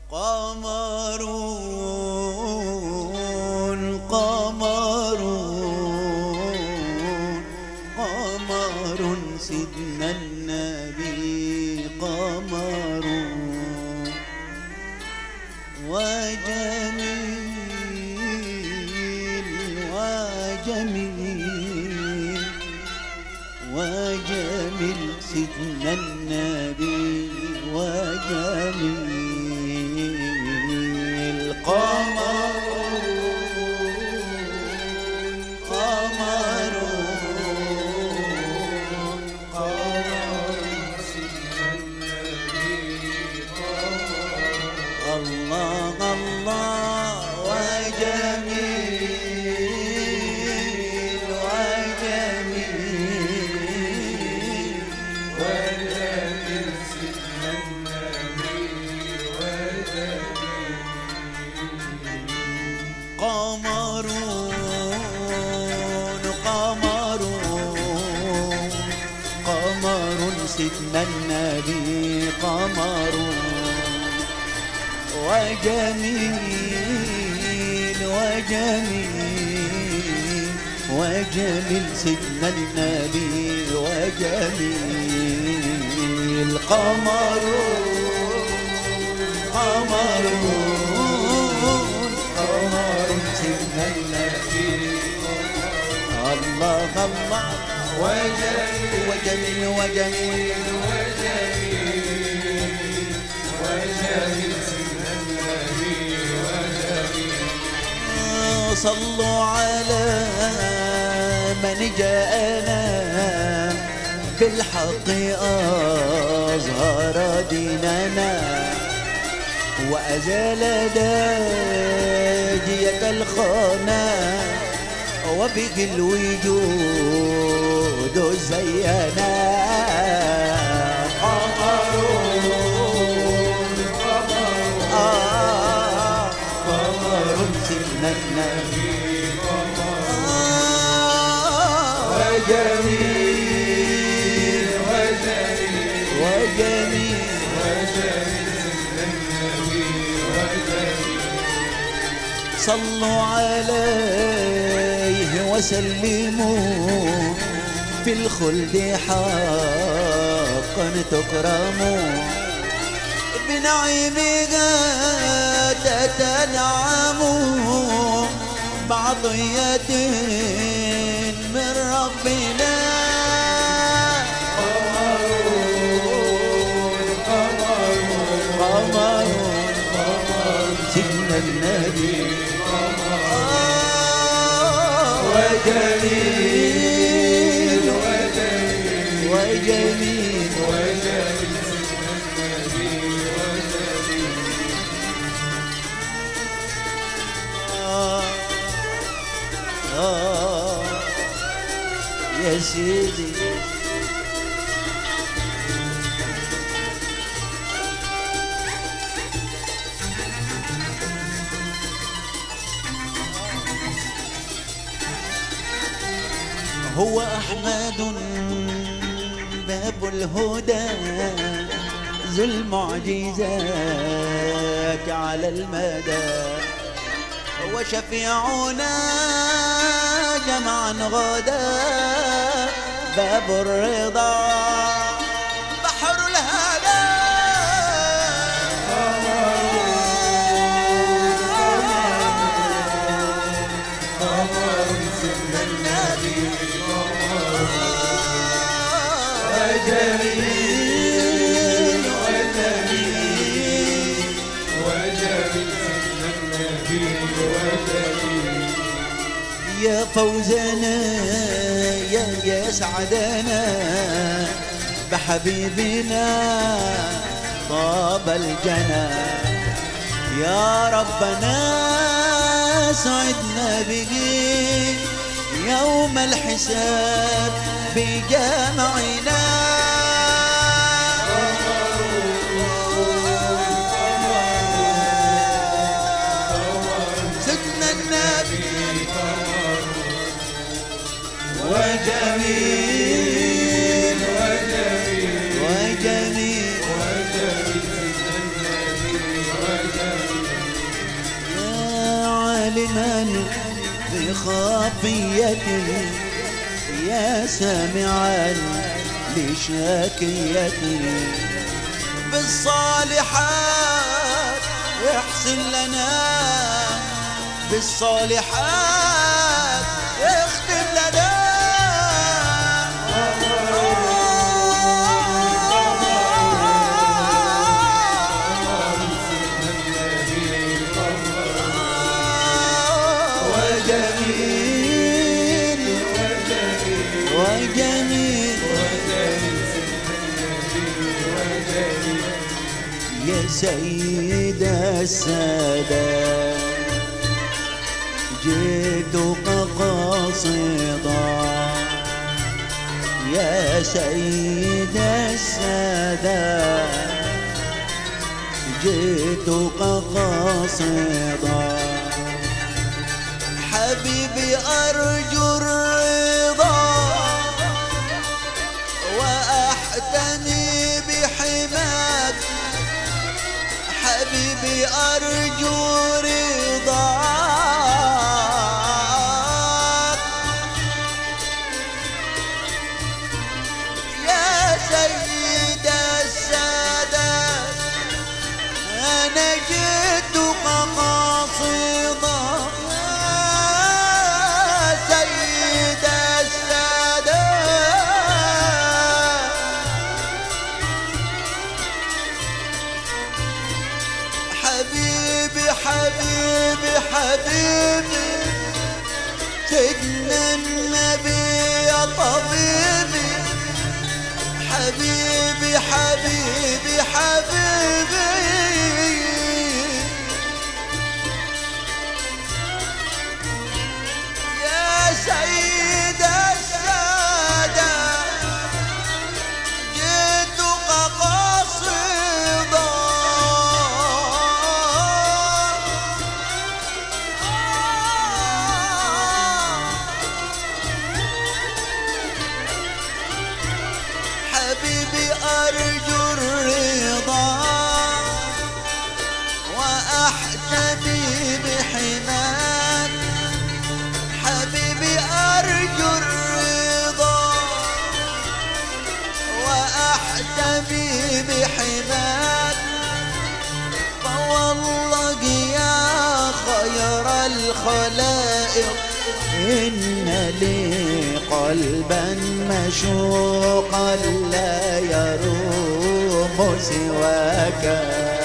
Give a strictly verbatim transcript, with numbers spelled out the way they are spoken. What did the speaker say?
قمرون قمرون قمر سيدنا النبي قمرون وجميل وجميل وجميل سيدنا النبي وجميل قمرون قمرون قمر سيدنا النبي قمر الله الله وجميل وجميل وجميل سيدنا قمرون قمرون قمر سيدنا النبي قمر وجميل وجميل وجميل سيدنا النبي وجميل قمر قمر قمر سيدنا النبي الله الله وجميل وجميل وجميل وجميل وجميل سيدنا النبي وجميل. صلوا على من جاءنا بالحق أظهر ديننا وأزال داجية الخنا وبه الوجود زينا. قمرون قمرون آه قمر سيدنا النبي وجميل وجميل وجميل صلوا عليه وسلموا في الخلد حقا تكرموا بنعيمها تتنعموا بعطية من ربنا. قمرون قمرون قمرون سيدنا النبي وجميل وجميل وجميل وجميل سيدنا النبي وجميل. آه آه يا سيدي هو أحمد باب الهدى ذو المعجزات على المدى هو شفيعنا جمعا غدا باب الرضا بحر الهدى. قمر سيدنا النبي وجميل وجميل وجميل سيدنا النبي وجميل. يا فوزنا يا يا سعدنا بحبيبنا طاب الجنى يا ربنا سعدنا به يوم الحساب بجمعنا. سيدنا النبي وجميل وجميل وجميل وجميل سيدنا النبي وجميل من بخافيتي يا سامعا لشاكيتي بالصالحات احسن لنا بالصالحات اختم لنا وجميل وجميل يا سيد السادات جئتك قاصدا يا سيد السادات جئتك قاصدا حبيبي أرجو الرضا وأحتمي بحماك حبيبي أرجو رضاك يا سيد السادات أنا جئتك قاصدا حبيبي حبيبي حبيبي سيدنا النبي يا طبيبي حبيبي حبيبي حبيبي يا سيد السادة جئتك قاصدا حبيبي أرجو الرضا وأحتمي بحماك حبيبي أرجو الرضا وأحتمي بحماك فوالله يا خير الخلائق إن لي قلبا مشوقا لا يروم سواك